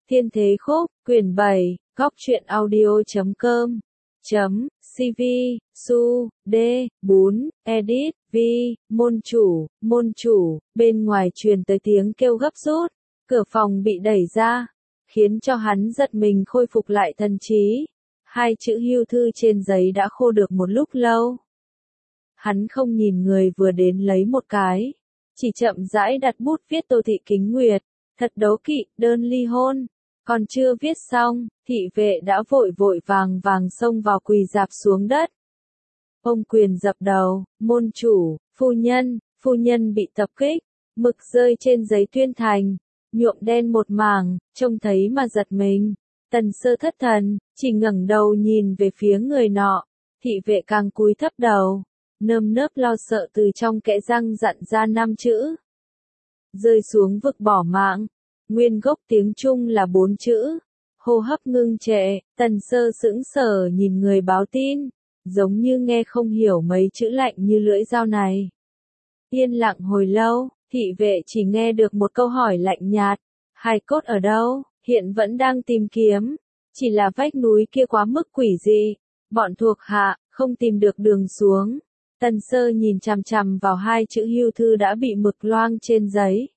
Thiên Thế Khúc, quyển 7, góc truyện audio.com, CV, Su, D, 4, Edit, V, môn chủ, bên ngoài truyền tới tiếng kêu gấp rút, cửa phòng bị đẩy ra, khiến cho hắn giật mình khôi phục lại thần trí. Hai chữ hưu thư trên giấy đã khô được một lúc lâu. Hắn không nhìn người vừa đến lấy một cái, chỉ chậm rãi đặt bút viết Tô Thị Kính Nguyệt, thật đố kỵ, đơn ly hôn. Còn chưa viết xong, thị vệ đã vội vàng xông vào quỳ rạp xuống đất. Ông quyền dập đầu, môn chủ, phu nhân bị tập kích, mực rơi trên giấy tuyên thành, nhuộm đen một mảng, trông thấy mà giật mình. Tần Sơ thất thần, chỉ ngẩng đầu nhìn về phía người nọ, thị vệ càng cúi thấp đầu, nơm nớp lo sợ từ trong kẽ răng dặn ra 5 chữ. Rơi xuống vực bỏ mạng. Nguyên gốc tiếng Trung là 4 chữ. Hô hấp ngưng trệ, Tần Sơ sững sờ nhìn người báo tin, giống như nghe không hiểu mấy chữ lạnh như lưỡi dao này. Yên lặng hồi lâu, thị vệ chỉ nghe được một câu hỏi lạnh nhạt, hài cốt ở đâu, hiện vẫn đang tìm kiếm, chỉ là vách núi kia quá mức quỷ dị, bọn thuộc hạ, không tìm được đường xuống. Tần Sơ nhìn chằm chằm vào 2 chữ hưu thư đã bị mực loang trên giấy.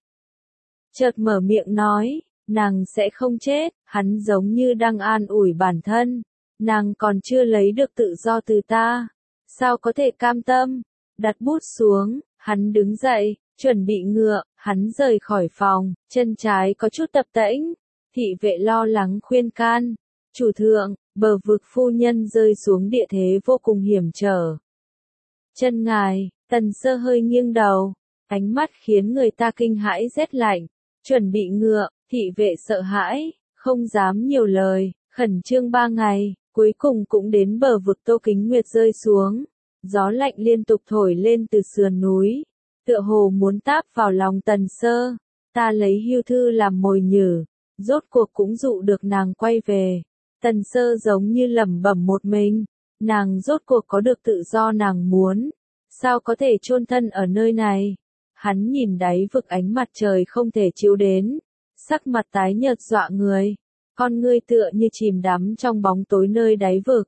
Chợt mở miệng nói, nàng sẽ không chết, hắn giống như đang an ủi bản thân. Nàng còn chưa lấy được tự do từ ta. Sao có thể cam tâm? Đặt bút xuống, hắn đứng dậy, chuẩn bị ngựa, hắn rời khỏi phòng, chân trái có chút tập tễnh. Thị vệ lo lắng khuyên can. Chủ thượng, bờ vực phu nhân rơi xuống địa thế vô cùng hiểm trở. Chân ngài, Tần Sơ hơi nghiêng đầu, ánh mắt khiến người ta kinh hãi rét lạnh. Chuẩn bị ngựa, thị vệ sợ hãi, không dám nhiều lời, khẩn trương 3 ngày, cuối cùng cũng đến bờ vực Tô Kính Nguyệt rơi xuống. Gió lạnh liên tục thổi lên từ sườn núi, tựa hồ muốn táp vào lòng Tần Sơ. Ta lấy hưu thư làm mồi nhử, rốt cuộc cũng dụ được nàng quay về. Tần Sơ giống như lẩm bẩm một mình, nàng rốt cuộc có được tự do nàng muốn, sao có thể chôn thân ở nơi này. Hắn nhìn đáy vực ánh mặt trời không thể chiếu đến, sắc mặt tái nhợt dọa người, con ngươi tựa như chìm đắm trong bóng tối nơi đáy vực.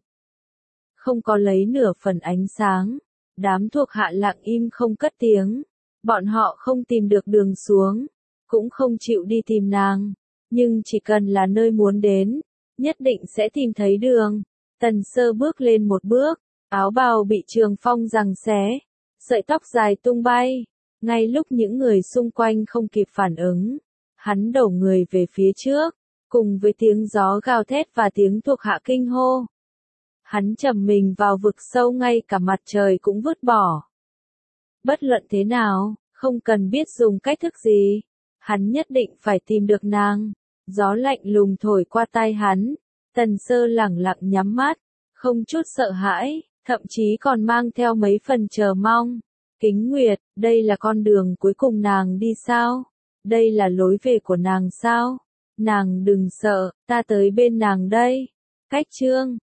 Không có lấy nửa phần ánh sáng, đám thuộc hạ lặng im không cất tiếng, bọn họ không tìm được đường xuống, cũng không chịu đi tìm nàng, nhưng chỉ cần là nơi muốn đến, nhất định sẽ tìm thấy đường. Tần Sơ bước lên một bước, áo bào bị trường phong giằng xé, sợi tóc dài tung bay. Ngay lúc những người xung quanh không kịp phản ứng, hắn đổ người về phía trước, cùng với tiếng gió gào thét và tiếng thuộc hạ kinh hô. Hắn chầm mình vào vực sâu ngay cả mặt trời cũng vứt bỏ. Bất luận thế nào, không cần biết dùng cách thức gì, hắn nhất định phải tìm được nàng. Gió lạnh lùng thổi qua tai hắn, Tần Sơ lẳng lặng nhắm mắt, không chút sợ hãi, thậm chí còn mang theo mấy phần chờ mong. Kính Nguyệt, đây là con đường cuối cùng nàng đi sao? Đây là lối về của nàng sao? Nàng đừng sợ, ta tới bên nàng đây. Cách chương